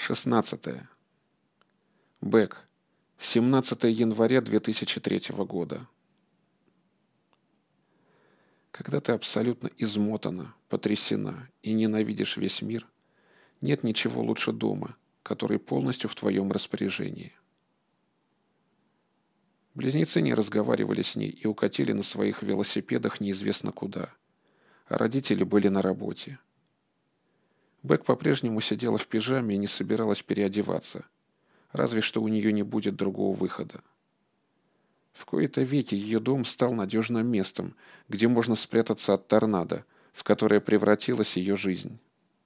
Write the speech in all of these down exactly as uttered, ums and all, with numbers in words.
шестнадцатое. Бэк. семнадцатое января две тысячи третьего года. Когда ты абсолютно измотана, потрясена и ненавидишь весь мир, нет ничего лучше дома, который полностью в твоем распоряжении. Близнецы не разговаривали с ней и укатили на своих велосипедах неизвестно куда, а родители были на работе. Бэк по-прежнему сидела в пижаме и не собиралась переодеваться, разве что у нее не будет другого выхода. В кои-то веки ее дом стал надежным местом, где можно спрятаться от торнадо, в которое превратилась ее жизнь.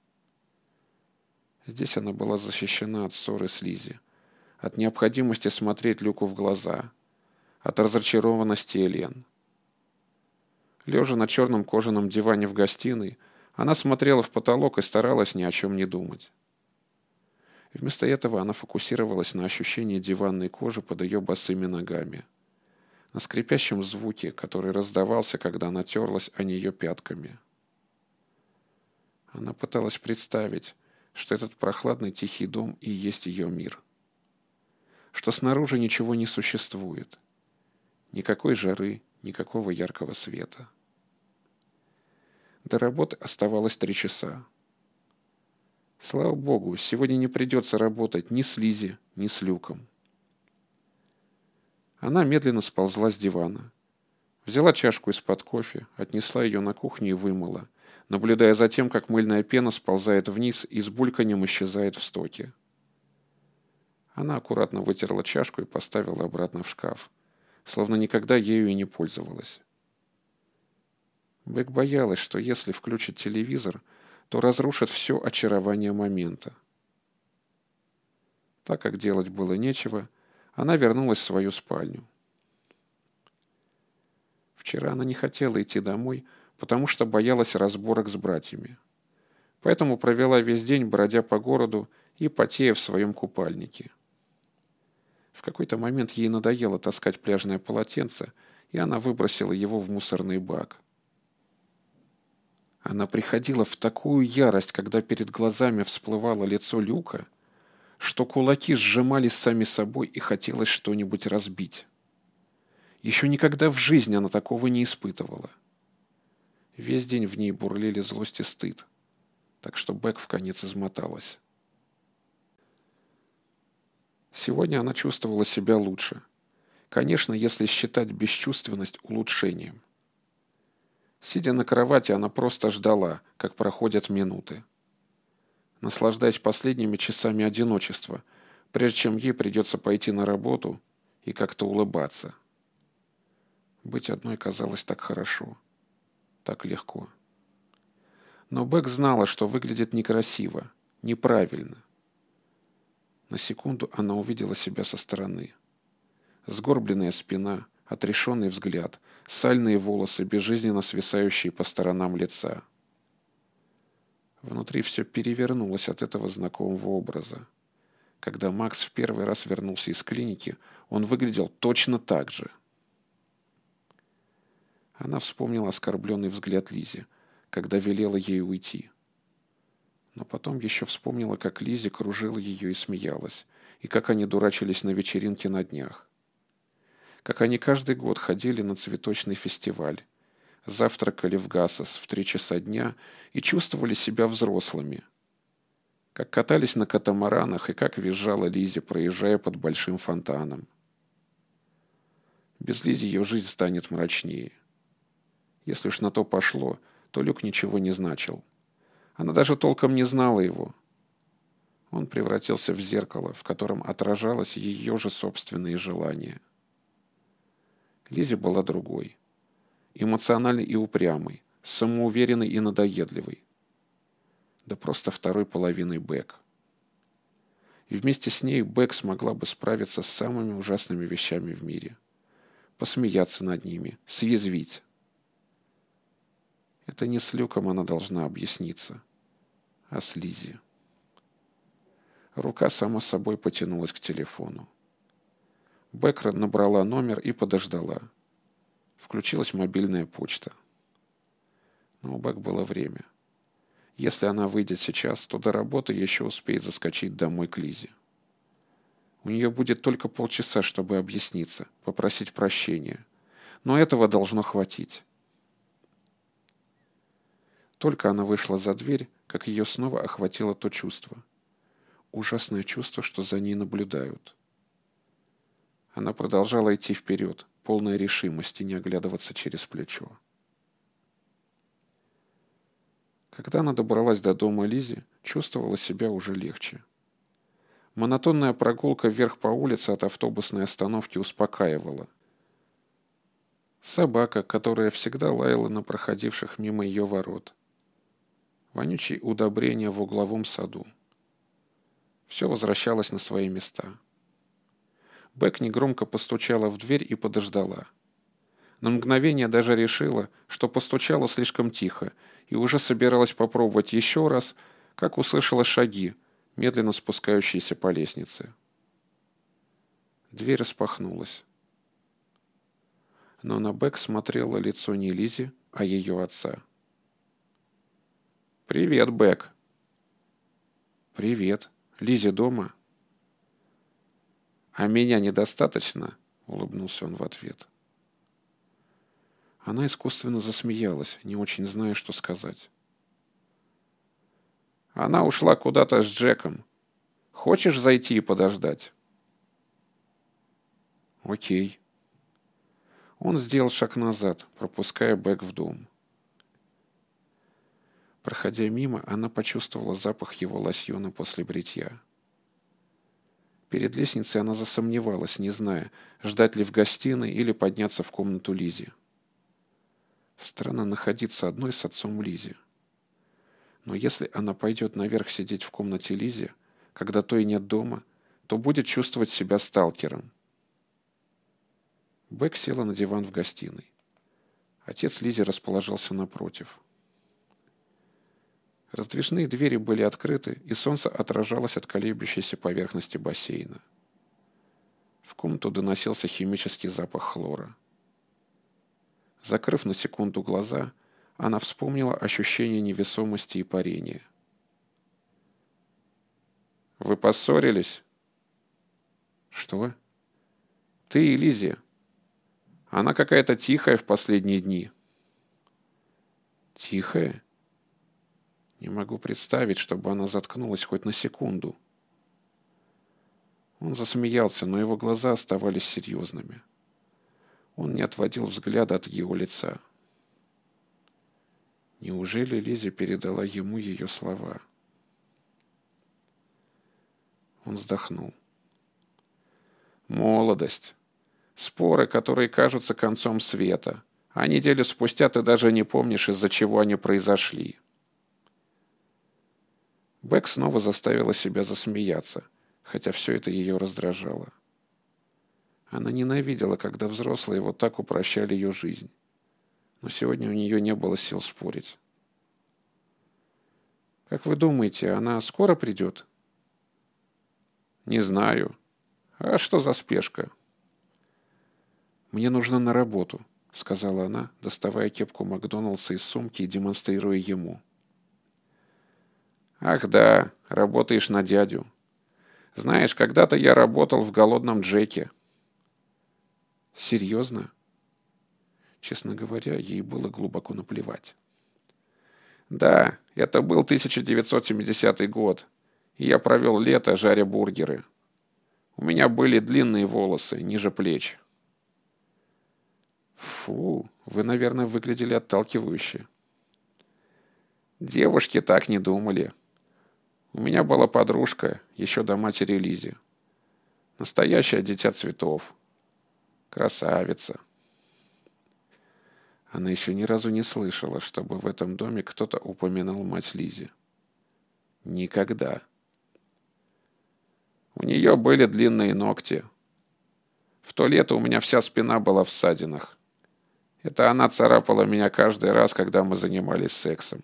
Здесь она была защищена от ссоры с Лиззи, от необходимости смотреть Люку в глаза, от разочарованности Элен. Лежа на черном кожаном диване в гостиной, она смотрела в потолок и старалась ни о чем не думать. Вместо этого она фокусировалась на ощущении диванной кожи под ее босыми ногами, на скрипящем звуке, который раздавался, когда она терлась о нее пятками. Она пыталась представить, что этот прохладный тихий дом и есть ее мир, что снаружи ничего не существует, никакой жары, никакого яркого света. До работы оставалось три часа. Слава богу, сегодня не придется работать ни с Лиззи, ни с Люком. Она медленно сползла с дивана, взяла чашку из-под кофе, отнесла ее на кухню и вымыла, наблюдая за тем, как мыльная пена сползает вниз и с бульканьем исчезает в стоке. Она аккуратно вытерла чашку и поставила обратно в шкаф, словно никогда ею и не пользовалась. Бэк боялась, что если включит телевизор, то разрушит все очарование момента. Так как делать было нечего, она вернулась в свою спальню. Вчера она не хотела идти домой, потому что боялась разборок с братьями. Поэтому провела весь день, бродя по городу и потея в своем купальнике. В какой-то момент ей надоело таскать пляжное полотенце, и она выбросила его в мусорный бак. Она приходила в такую ярость, когда перед глазами всплывало лицо Люка, что кулаки сжимались сами собой и хотелось что-нибудь разбить. Еще никогда в жизни она такого не испытывала. Весь день в ней бурлили злость и стыд, так что Бэк вконец измоталась. Сегодня она чувствовала себя лучше. Конечно, если считать бесчувственность улучшением. Сидя на кровати, она просто ждала, как проходят минуты, наслаждаясь последними часами одиночества, прежде чем ей придется пойти на работу и как-то улыбаться. Быть одной казалось так хорошо, так легко. Но Бэк знала, что выглядит некрасиво, неправильно. На секунду она увидела себя со стороны. Сгорбленная спина, отрешенный взгляд, сальные волосы, безжизненно свисающие по сторонам лица. Внутри все перевернулось от этого знакомого образа. Когда Макс в первый раз вернулся из клиники, он выглядел точно так же. Она вспомнила оскорбленный взгляд Лиззи, когда велела ей уйти. Но потом еще вспомнила, как Лиззи кружила ее и смеялась, и как они дурачились на вечеринке на днях. Как они каждый год ходили на цветочный фестиваль, завтракали в Гасос в три часа дня и чувствовали себя взрослыми. Как катались на катамаранах и как визжала Лиззи, проезжая под большим фонтаном. Без Лиззи ее жизнь станет мрачнее. Если уж на то пошло, то Люк ничего не значил. Она даже толком не знала его. Он превратился в зеркало, в котором отражалось ее же собственные желания. Лиззи была другой. Эмоциональной и упрямой, самоуверенной и надоедливой. Да просто второй половиной Бэк. И вместе с ней Бэк смогла бы справиться с самыми ужасными вещами в мире. Посмеяться над ними, съязвить. Это не с Люком она должна объясниться, а с Лиззи. Рука сама собой потянулась к телефону. Бэк набрала номер и подождала. Включилась мобильная почта. Но у Бэк было время. Если она выйдет сейчас, то до работы еще успеет заскочить домой к Лизе. У нее будет только полчаса, чтобы объясниться, попросить прощения. Но этого должно хватить. Только она вышла за дверь, как ее снова охватило то чувство. Ужасное чувство, что за ней наблюдают. Она продолжала идти вперед, полная решимости не оглядываться через плечо. Когда она добралась до дома Лизи, чувствовала себя уже легче. Монотонная прогулка вверх по улице от автобусной остановки успокаивала. Собака, которая всегда лаяла на проходивших мимо ее ворот. Вонючие удобрения в угловом саду. Все возвращалось на свои места. Бек негромко постучала в дверь и подождала. На мгновение даже решила, что постучала слишком тихо, и уже собиралась попробовать еще раз, как услышала шаги, медленно спускающиеся по лестнице. Дверь распахнулась. Но на Бек смотрело лицо не Лизи, а ее отца. «Привет, Бек!» «Привет. Лизи дома?» «А меня недостаточно?» — улыбнулся он в ответ. Она искусственно засмеялась, не очень зная, что сказать. «Она ушла куда-то с Джеком. Хочешь зайти и подождать?» «Окей». Он сделал шаг назад, пропуская Бек в дом. Проходя мимо, она почувствовала запах его лосьона после бритья. Перед лестницей она засомневалась, не зная, ждать ли в гостиной или подняться в комнату Лизи. Странно находиться одной с отцом Лизи. Но если она пойдет наверх сидеть в комнате Лизи, когда той нет дома, то будет чувствовать себя сталкером. Бек села на диван в гостиной. Отец Лизи расположился напротив. Раздвижные двери были открыты, и солнце отражалось от колеблющейся поверхности бассейна. В комнату доносился химический запах хлора. Закрыв на секунду глаза, она вспомнила ощущение невесомости и парения. «Вы поссорились?» «Что?» «Ты и Лизи. Она какая-то тихая в последние дни». «Тихая?» Не могу представить, чтобы она заткнулась хоть на секунду. Он засмеялся, но его глаза оставались серьезными. Он не отводил взгляда от его лица. Неужели Лизи передала ему ее слова? Он вздохнул. Молодость. Споры, которые кажутся концом света. А неделю спустя ты даже не помнишь, из-за чего они произошли. Бек снова заставила себя засмеяться, хотя все это ее раздражало. Она ненавидела, когда взрослые вот так упрощали ее жизнь. Но сегодня у нее не было сил спорить. «Как вы думаете, она скоро придет?» «Не знаю. А что за спешка?» «Мне нужно на работу», — сказала она, доставая кепку Макдоналдса из сумки и демонстрируя ему. «Ах да, работаешь на дядю. Знаешь, когда-то я работал в голодном Джеке». «Серьезно?» Честно говоря, ей было глубоко наплевать. «Да, это был тысяча девятьсот семидесятый год, и я провел лето, жаря бургеры. У меня были длинные волосы, ниже плеч». «Фу, вы, наверное, выглядели отталкивающе». «Девушки так не думали. У меня была подружка, еще до матери Лизи. Настоящее дитя цветов. Красавица». Она еще ни разу не слышала, чтобы в этом доме кто-то упоминал мать Лизи. Никогда. У нее были длинные ногти. В то лето у меня вся спина была в ссадинах. Это она царапала меня каждый раз, когда мы занимались сексом.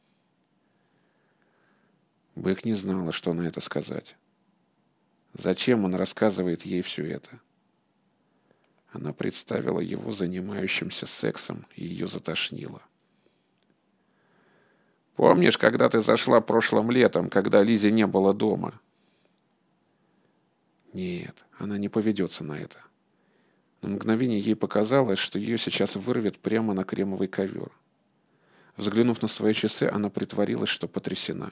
Бек не знала, что на это сказать. Зачем он рассказывает ей все это? Она представила его занимающимся сексом, и ее затошнило. Помнишь, когда ты зашла прошлым летом, когда Лизи не было дома? Нет, она не поведется на это. На мгновение ей показалось, что ее сейчас вырвет прямо на кремовый ковер. Взглянув на свои часы, она притворилась, что потрясена.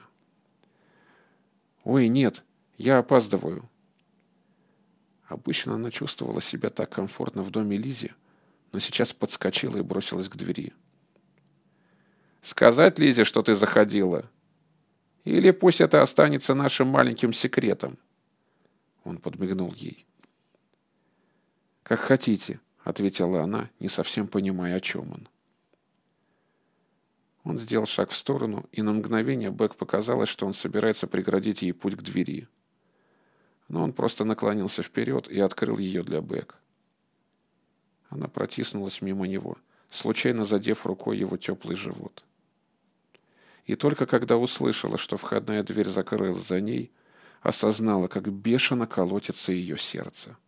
«Ой, нет, я опаздываю». Обычно она чувствовала себя так комфортно в доме Лизи, но сейчас подскочила и бросилась к двери. «Сказать Лизе, что ты заходила? Или пусть это останется нашим маленьким секретом?» Он подмигнул ей. «Как хотите», — ответила она, не совсем понимая, о чем он. Он сделал шаг в сторону, и на мгновение Бек показалось, что он собирается преградить ей путь к двери. Но он просто наклонился вперед и открыл ее для Бек. Она протиснулась мимо него, случайно задев рукой его теплый живот. И только когда услышала, что входная дверь закрылась за ней, осознала, как бешено колотится ее сердце.